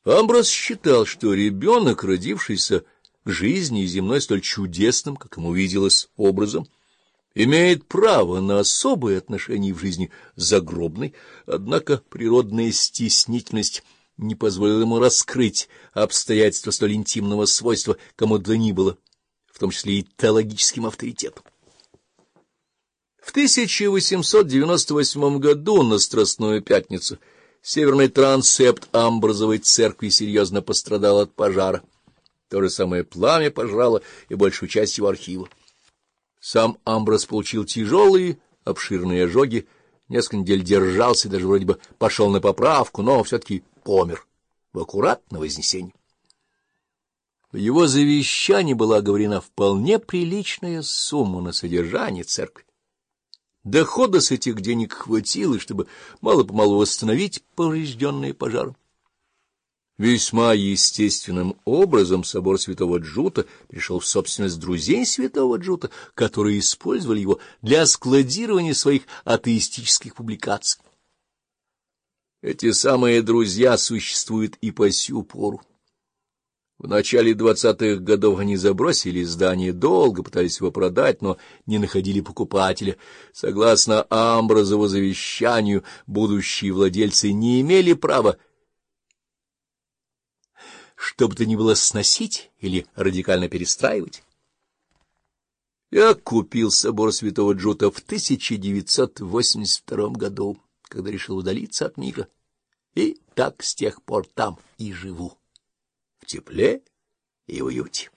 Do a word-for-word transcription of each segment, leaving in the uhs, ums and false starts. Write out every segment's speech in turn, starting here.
Амброс считал, что ребенок, родившийся к жизни земной столь чудесным, как ему виделось, образом, имеет право на особые отношения в жизни загробной, однако природная стеснительность не позволила ему раскрыть обстоятельства столь интимного свойства кому то ни было, в том числе и теологическим авторитетом. В тысяча восемьсот девяносто восьмом году на Страстную пятницу северный трансепт Амброзовой церкви серьезно пострадал от пожара. То же самое пламя пожрало и большую часть его архива. Сам Амброс получил тяжелые, обширные ожоги, несколько недель держался и даже вроде бы пошел на поправку, но все-таки помер в аккурат на Вознесении. В его завещании была оговорена вполне приличная сумма на содержание церкви. Дохода с этих денег хватило, чтобы мало-помалу восстановить поврежденные пожаром. Весьма естественным образом собор святого Джута перешел в собственность друзей святого Джута, которые использовали его для складирования своих атеистических публикаций. Эти самые друзья существуют и по сю пору. В начале двадцатых годов они забросили здание, долго пытались его продать, но не находили покупателя. Согласно Амброзову завещанию, будущие владельцы не имели права что бы то ни было сносить или радикально перестраивать. Я купил собор святого Джута в тысяча девятьсот восемьдесят втором году, когда решил удалиться от мира, и так с тех пор там и живу, в тепле и уюте.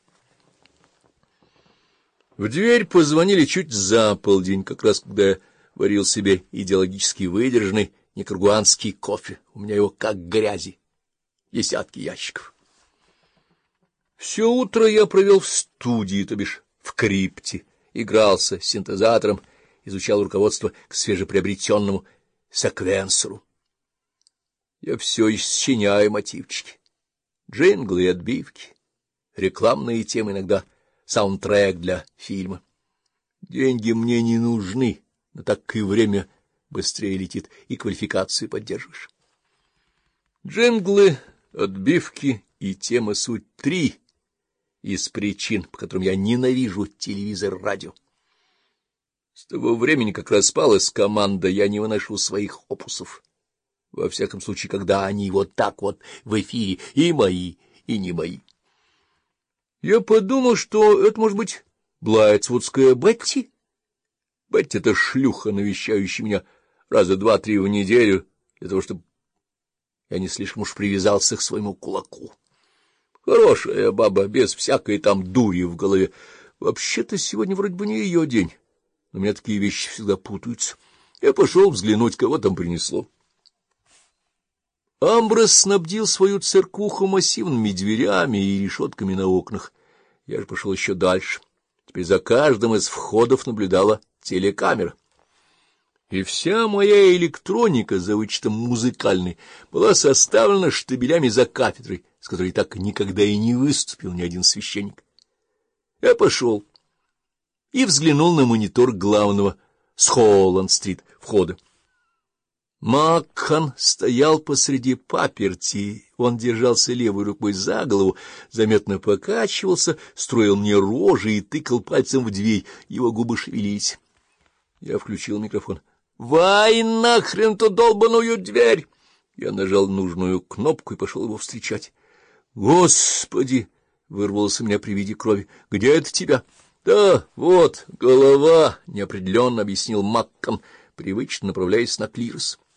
В дверь позвонили чуть за полдень, как раз когда я варил себе идеологически выдержанный никарагуанский кофе. У меня его как грязи, десятки ящиков. Все утро я провел в студии, то бишь в крипте, игрался с синтезатором, изучал руководство к свежеприобретенному секвенсору. Я все еще сочиняю мотивчики, джинглы и отбивки, рекламные темы, иногда саундтрек для фильма. Деньги мне не нужны, но так и время быстрее летит, и квалификацию поддерживаешь. Джинглы, отбивки и темы — суть три из причин, по которым я ненавижу телевизор и радио. С того времени, как распалась команда, я не выношу своих опусов. Во всяком случае, когда они вот так вот в эфире, и мои, и не мои. Я подумал, что это может быть блайтсвудская Бетти. Бетти — это шлюха, навещающая меня раза два-три в неделю, для того, чтобы я не слишком уж привязался к своему кулаку. Хорошая баба, без всякой там дури в голове. Вообще-то сегодня вроде бы не ее день, но у меня такие вещи всегда путаются. Я пошел взглянуть, кого там принесло. Амброс снабдил свою церквуху массивными дверями и решетками на окнах. Я же пошел еще дальше. Теперь за каждым из входов наблюдала телекамера. И вся моя электроника, за вычетом музыкальной, была составлена штабелями за кафедрой, с которой так никогда и не выступил ни один священник. Я пошел и взглянул на монитор главного с Холланд-стрит входа. Макхан стоял посреди паперти, он держался левой рукой за голову, заметно покачивался, строил мне рожи и тыкал пальцем в дверь, его губы шевелились. Я включил микрофон. «Вай нахрен ту долбаную дверь!» Я нажал нужную кнопку и пошел его встречать. «Господи!» — вырвалось у меня при виде крови. «Где это тебя?» «Да, вот, голова!» — неопределенно объяснил Маккан, привычно направляясь на клирос.